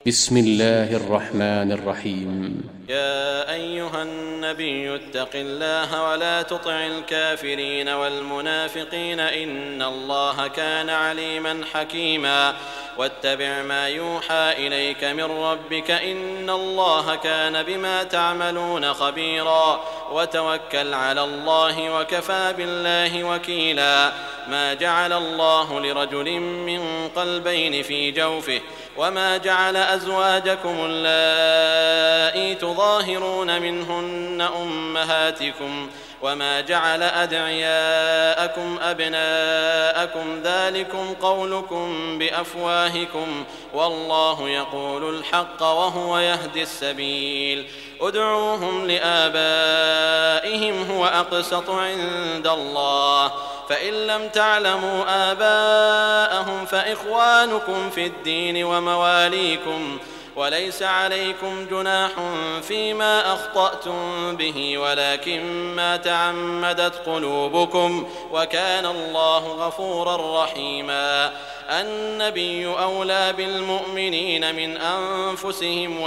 بسم الله الرحمن الرحيم. يا أيها النبي اتق الله ولا تطع الكافرين والمنافقين إن الله كان عليما حكيما واتبع ما يوحى إليك من ربك إن الله كان بما تعملون خبيرا وتوكل على الله وكفى بالله وكيلا. ما جعل الله لرجل من قلبين في جوفه وما جعل أزواجكم اللائي تظاهرون منهن أمهاتكم وما جعل أدعياءكم أبناءكم ذلكم قولكم بأفواهكم والله يقول الحق وهو يهدي السبيل. ادعوهم لآبائهم هو أقسط عند الله فإن لم تعلموا آباءهم فإخوانكم في الدين ومواليكم وليس عليكم جناح فيما أخطأتم به ولكن ما تعمدت قلوبكم وكان الله غفورا رحيما. النبي أولى بالمؤمنين من أنفسهم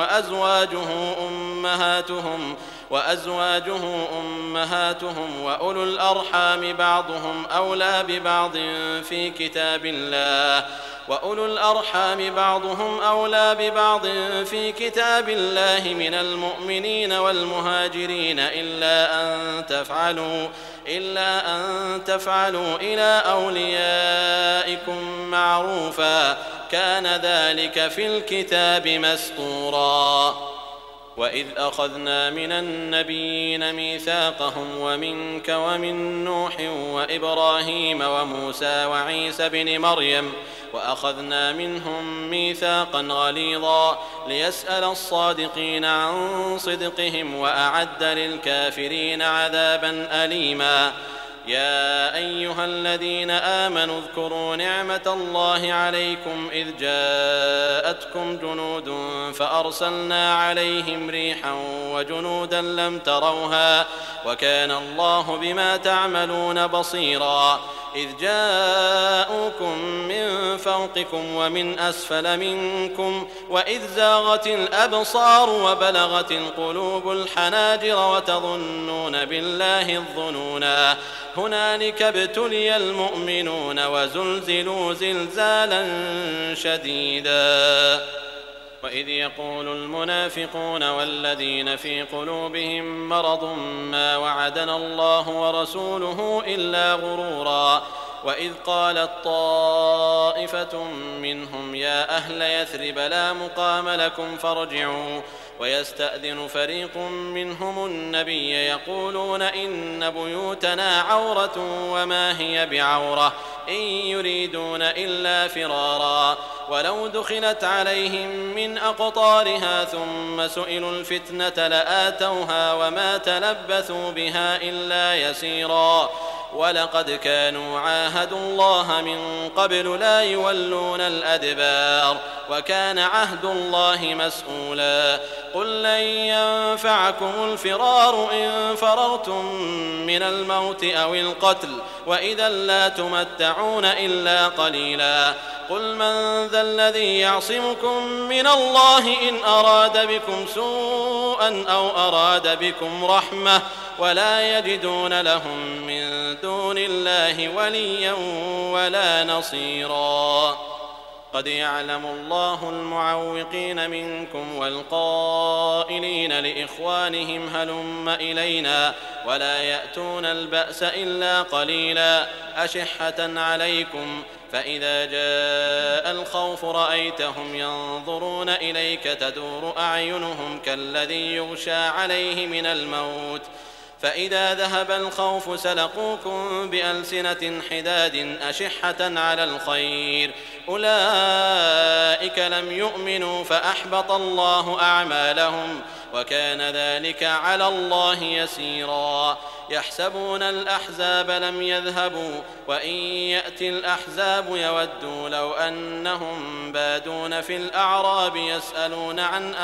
وأزواجه أمهاتهم وأولو الأرحام بعضهم أولى ببعض في كتاب الله من المؤمنين والمهاجرين إلا أن تفعلوا إلى أوليائكم معروفا كان ذلك في الكتاب مسطورا. وإذ أخذنا من النبيين ميثاقهم ومنك ومن نوح وإبراهيم وموسى وعيسى بن مريم وأخذنا منهم ميثاقا غليظا ليسأل الصادقين عن صدقهم وأعد للكافرين عذابا أليما. يا أيها الذين آمنوا اذكروا نعمة الله عليكم إذ جاءتكم جنود فأرسلنا عليهم ريحا وجنودا لم تروها وكان الله بما تعملون بصيرا. إذ جاءوكم من فوقكم ومن أسفل منكم وإذ زاغت الأبصار وبلغت القلوب الحناجر وتظنون بالله الظنونا هنالك ابتلي المؤمنون وزلزلوا زلزالا شديدا. وإذ يقول المنافقون والذين في قلوبهم مرض ما وعدنا الله ورسوله إلا غرورا. وإذ قالت طائفة منهم يا أهل يثرب لا مقام لكم فارجعوا ويستأذن فريق منهم النبي يقولون إن بيوتنا عورة وما هي بعورة إن يريدون إلا فرارا ولو دخلت عليهم من أقطارها ثم سئلوا الفتنة لآتوها وما تلبثوا بها إلا يسيرا. ولقد كانوا عاهدوا الله من قبل لا يولون الأدبار وكان عهد الله مسؤولا. قل لن ينفعكم الفرار إن فررتم من الموت أو القتل وإذا لا تمتعون إلا قليلا. قل من ذا الذي يعصمكم من الله إن أراد بكم سوءا أو أراد بكم رحمة ولا يجدون لهم من دون الله وليا ولا نصيرا. قد يعلم الله المعوقين منكم والقائلين لإخوانهم هلم إلينا ولا يأتون البأس إلا قليلا أشحة عليكم فإذا جاء الخوف رأيتهم ينظرون إليك تدور أعينهم كالذي يغشى عليه من الموت فإذا ذهب الخوف سلقوكم بألسنة حداد أشحة على الخير أولئك لم يؤمنوا فأحبط الله أعمالهم وكان ذلك على الله يسيرا. يحسبون الأحزاب لم يذهبوا وإن يأتي الأحزاب يودوا لو أنهم بادون في الأعراب يسألون عن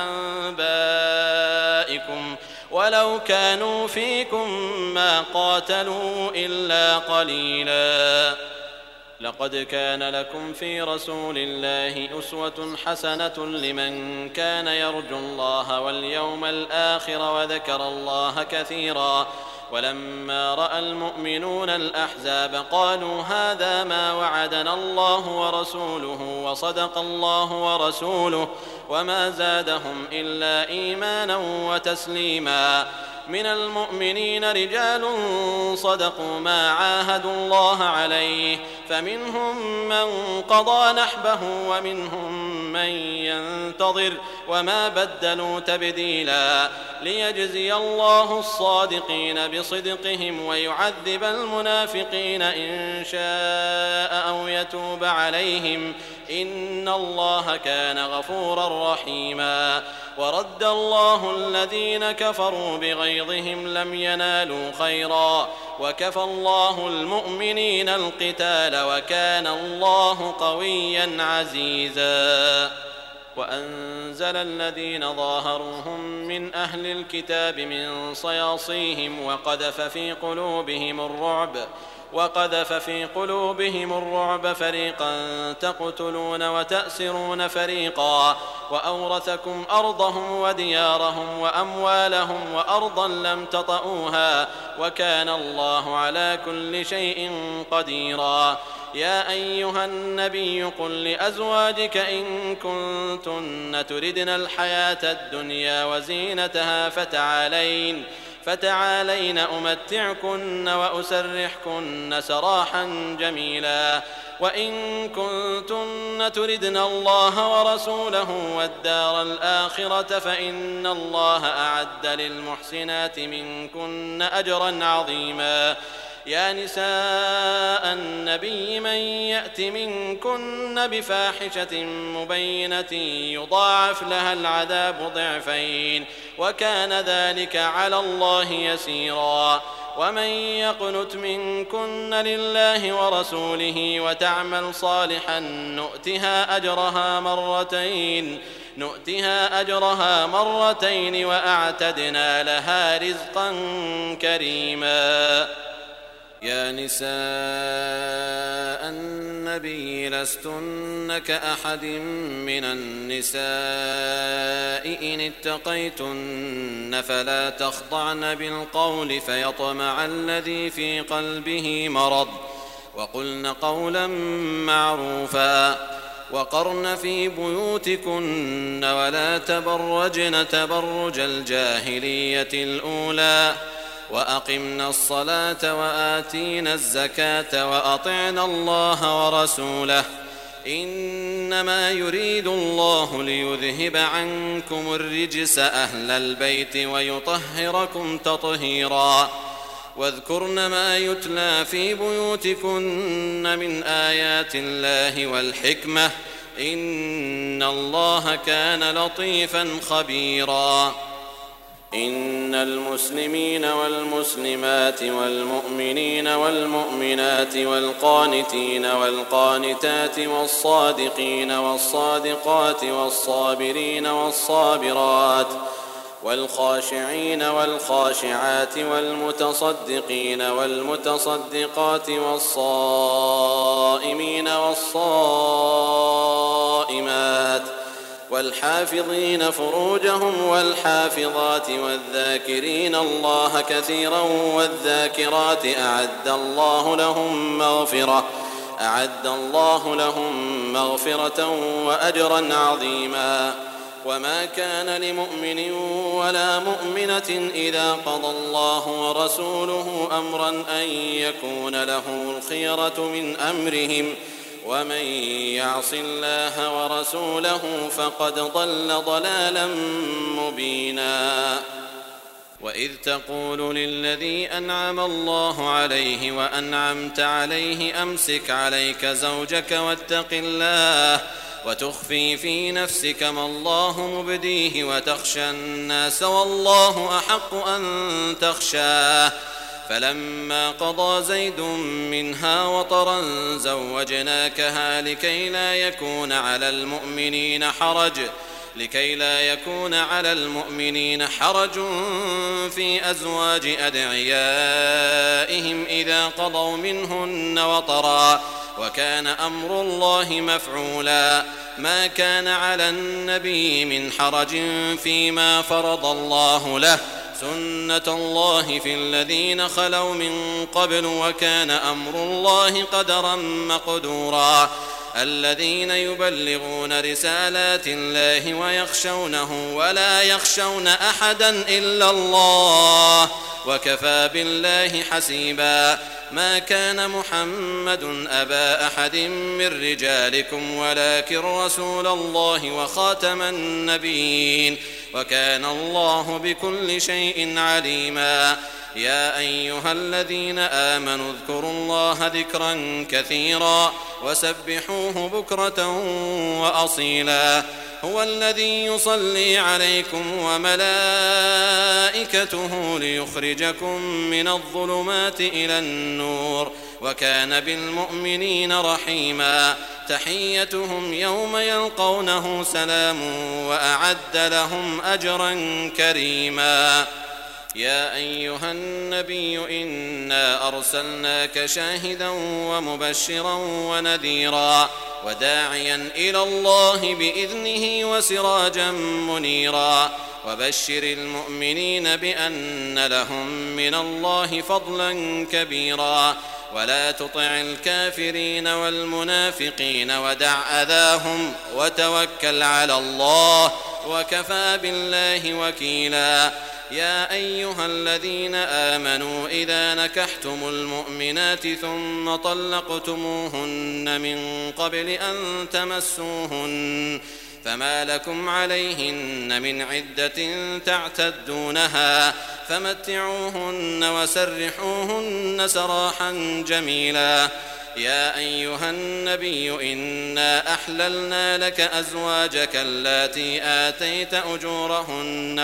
أنبائكم ولو كانوا فيكم ما قاتلوا إلا قليلا. لقد كان لكم في رسول الله أسوة حسنة لمن كان يرجو الله واليوم الآخر وذكر الله كثيرا. ولما رأى المؤمنون الأحزاب قالوا هذا ما وعدنا الله ورسوله وصدق الله ورسوله وما زادهم إلا إيمانا وتسليما. من المؤمنين رجال صدقوا ما عاهدوا الله عليه فمنهم من قضى نحبه ومنهم من ينتظر وما بدلوا تبديلا. ليجزي الله الصادقين بصدقهم ويعذب المنافقين إن شاء أو يتوب عليهم إن الله كان غفورا رحيما. ورد الله الذين كفروا بغيظهم لم ينالوا خيرا وكفى الله المؤمنين القتال وكان الله قويا عزيزا. وأنزل الذين ظاهروهم من أهل الكتاب من صياصيهم وقذف في قلوبهم الرعب فريقا تقتلون وتأسرون فريقا وأورثكم أرضهم وديارهم وأموالهم وأرضا لم تطئوها وكان الله على كل شيء قديرا. يا أيها النبي قل لأزواجك إن كنتن تردن الحياة الدنيا وزينتها فتعالين أمتعكن وأسرحكن سراحا جميلا. وإن كنتن تردن الله ورسوله والدار الآخرة فإن الله أعد للمحسنات منكن أجرا عظيما. يا نساء النبي من يأت منكن بفاحشة مبينة يضاعف لها العذاب ضعفين وكان ذلك على الله يسيرا. ومن يقنت منكن لله ورسوله وتعمل صالحا نؤتها أجرها مرتين وأعتدنا لها رزقا كريما. يا نساء النبي لستن كأحد من النساء إن اتقيتن فلا تخضعن بالقول فيطمع الذي في قلبه مرض وقلن قولا معروفا. وقرن في بيوتكن ولا تبرجن تبرج الجاهلية الأولى وأقمنا الصلاة وآتينا الزكاة وأطعنا الله ورسوله إنما يريد الله ليذهب عنكم الرجس أهل البيت ويطهركم تطهيرا. واذكرن ما يتلى في بيوتكن من آيات الله والحكمة إن الله كان لطيفا خبيرا. إن المسلمين والمسلمات والمؤمنين والمؤمنات والقانتين والقانتات والصادقين والصادقات والصابرين والصابرات والخاشعين والخاشعات والمتصدقين والمتصدقات والصائمين والصائمات والحافظين فروجهم والحافظات والذاكرين الله كثيرا والذاكرات أعد الله لهم مغفرة وأجرا عظيما. وما كان لمؤمن ولا مؤمنة إذا قضى الله ورسوله أمرا أن يكون لهم الخيرة من أمرهم ومن يعص الله ورسوله فقد ضل ضلالا مبينا. وإذ تقول للذي أنعم الله عليه وأنعمت عليه أمسك عليك زوجك واتق الله وتخفي في نفسك ما الله مبديه وتخشى الناس والله أحق أن تخشاه فلما قضى زيد منها وطرا زوجناكها لكي لا يكون على المؤمنين حرج في أزواج أدعيائهم إذا قضوا منهن وطرا وكان أمر الله مفعولا. ما كان على النبي من حرج فيما فرض الله له، سنة الله في الذين خلوا من قبل، وكان أمر الله قدرا مقدورا. الذين يبلغون رسالات الله ويخشونه ولا يخشون أحدا إلا الله، وكفى بالله حسيبا. ما كان محمد أبا أحد من رجالكم ولكن رسول الله وخاتم النبيين، وكان الله بكل شيء عليما. يا أيها الذين آمنوا اذكروا الله ذكرا كثيرا وسبحوه بكرة وأصيلا. هو الذي يصلي عليكم وملائكته ليخرجكم من الظلمات إلى النور، وكان بالمؤمنين رحيما. تحيتهم يوم يلقونه سلام، وأعد لهم أجرا كريما. يا أيها النبي إنا أرسلناك شاهدا ومبشرا ونذيرا وداعيا إلى الله بإذنه وسراجا منيرا. وبشر المؤمنين بأن لهم من الله فضلا كبيرا. ولا تطع الكافرين والمنافقين ودع أذاهم وتوكل على الله، وكفى بالله وكيلا. يا أيها الذين آمنوا إذا نكحتم المؤمنات ثم طلقتموهن من قبل أن تمسوهن فما لكم عليهن من عدة تعتدونها، فمتعوهن وسرحوهن سراحا جميلا. يا أيها النبي إنا أحللنا لك أزواجك اللاتي آتيت أجورهن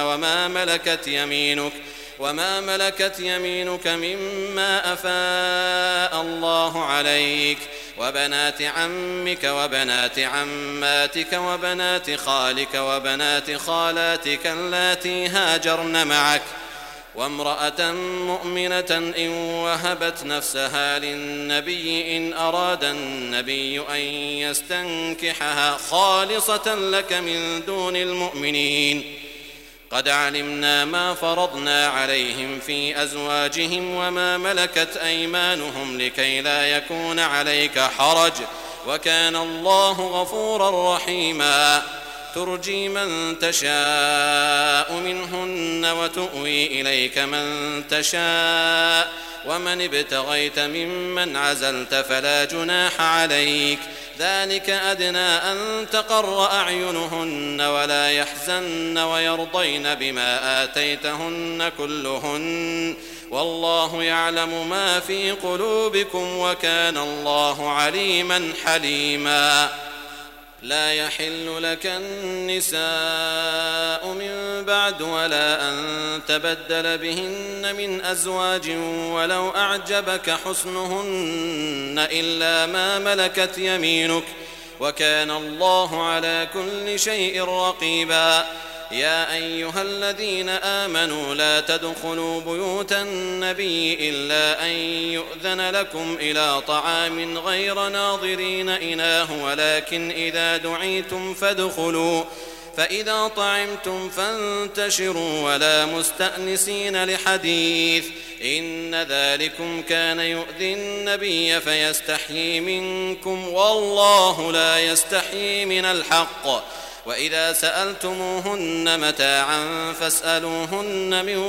وما ملكت يمينك مما أفاء الله عليك، وبنات عمك وبنات عماتك وبنات خالك وبنات خالاتك اللاتي هاجرن معك، وامرأة مؤمنة إن وهبت نفسها للنبي إن أراد النبي أن يستنكحها خالصة لك من دون المؤمنين. قد علمنا ما فرضنا عليهم في أزواجهم وما ملكت أيمانهم لكي لا يكون عليك حرج، وكان الله غفورا رحيما. ترجي من تشاء منهن وتؤوي إليك من تشاء، ومن ابتغيت ممن عزلت فلا جناح عليك. ذلك أدنى أن تقر أعينهن ولا يحزن ويرضين بما آتيتهن كلهن، والله يعلم ما في قلوبكم وكان الله عليما حليما. لا يحل لك النساء من بعد ولا أن تبدل بهن من أزواج ولو أعجبك حسنهن إلا ما ملكت يمينك، وكان الله على كل شيء رقيبا. يا أيها الذين آمنوا لا تدخلوا بيوت النبي إلا أن يؤذن لكم إلى طعام غير ناظرين إناه، ولكن إذا دعيتم فادخلوا، فإذا طعمتم فانتشروا ولا مستأنسين لحديث، إن ذلكم كان يؤذي النبي فيستحيي منكم، والله لا يستحيي من الحق. وإذا سألتموهن متاعا فاسألوهن من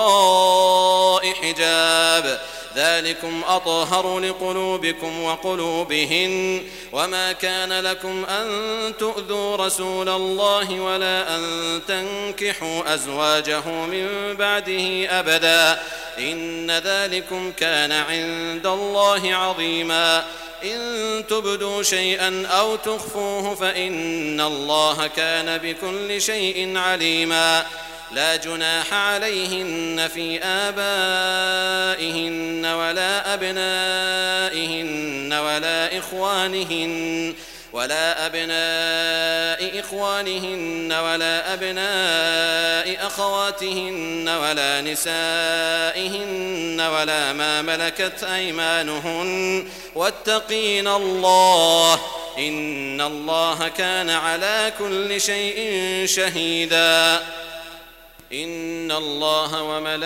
وراء حجاب، ذلكم أطهر لقلوبكم وقلوبهن. وما كان لكم أن تؤذوا رسول الله ولا أن تنكحوا أزواجه من بعده أبدا، إن ذلكم كان عند الله عظيما. إن تبدوا شيئا أو تخفوه فإن الله كان بكل شيء عليما. لا جناح عليهن في آبائهن ولا أبنائهن ولا إخوانهن ولا أبناء إخوانهن ولا أبناء أخواتهن ولا نسائهن ولا ما ملكت أيمانهن واتقين الله إن الله كان على كل شيء شهيدا إن الله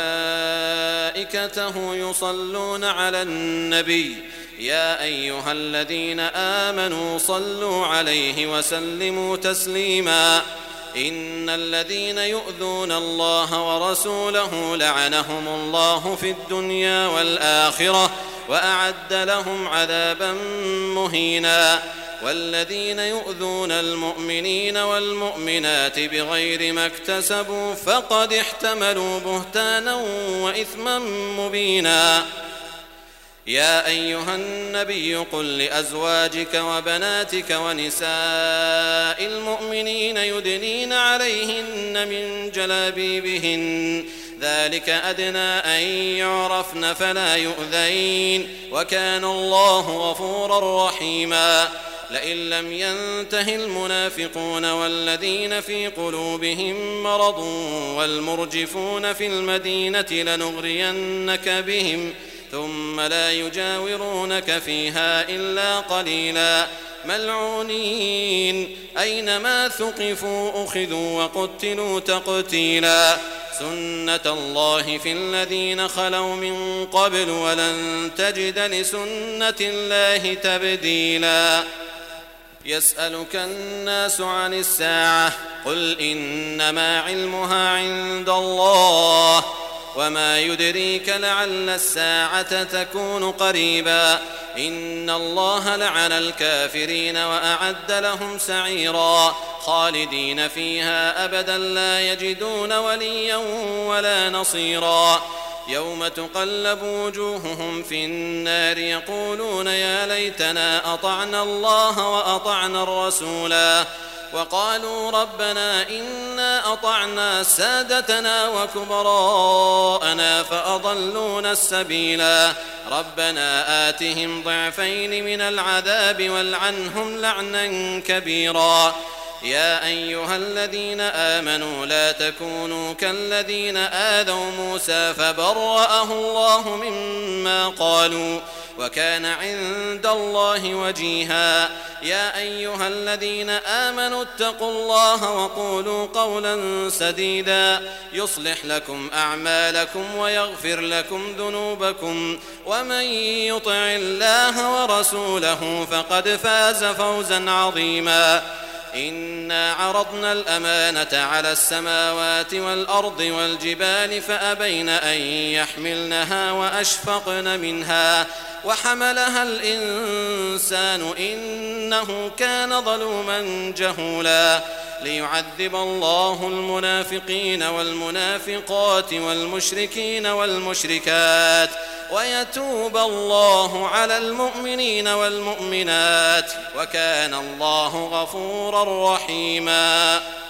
وملائكته يصلون على النبي يا أيها الذين آمنوا صلوا عليه وسلموا تسليما إن الذين يؤذون الله ورسوله لعنهم الله في الدنيا والآخرة وأعد لهم عذابا مهينا والذين يؤذون المؤمنين والمؤمنات بغير ما اكتسبوا فقد احتملوا بهتانا وإثما مبينا يا أيها النبي قل لأزواجك وبناتك ونساء المؤمنين يدنين عليهن من جلابيبهن ذلك أدنى أن يعرفن فلا يؤذين وكان الله غفورا رحيما لئن لم ينته المنافقون والذين في قلوبهم مرض والمرجفون في المدينة لنغرينك بهم ثم لا يجاورونك فيها إلا قليلا ملعونين أينما ثقفوا أخذوا وقتلوا تقتيلا سنة الله في الذين خلوا من قبل ولن تجد لسنة الله تبديلا يسألك الناس عن الساعة قل إنما علمها عند الله وما يدريك لعل الساعة تكون قريبا إن الله لعن الكافرين وأعد لهم سعيرا خالدين فيها أبدا لا يجدون وليا ولا نصيرا يوم تقلب وجوههم في النار يقولون يا ليتنا أطعنا الله وأطعنا الرسولا وقالوا ربنا إنا أطعنا سادتنا وكبراءنا فأضلونا السبيلا ربنا آتهم ضعفين من العذاب والعنهم لعنا كبيرا يا أيها الذين آمنوا لا تكونوا كالذين آذوا موسى فبرأه الله مما قالوا وكان عند الله وجيها يا أيها الذين آمنوا اتقوا الله وقولوا قولا سديدا يصلح لكم أعمالكم ويغفر لكم ذنوبكم ومن يطع الله ورسوله فقد فاز فوزا عظيما إنا عرضنا الأمانة على السماوات والأرض والجبال فأبين أن يحملنها وأشفقن منها وحملها الإنسان إنه كان ظلوما جهولا ليعذب الله المنافقين والمنافقات والمشركين والمشركات ويتوب الله على المؤمنين والمؤمنات وكان الله غفورا رحيما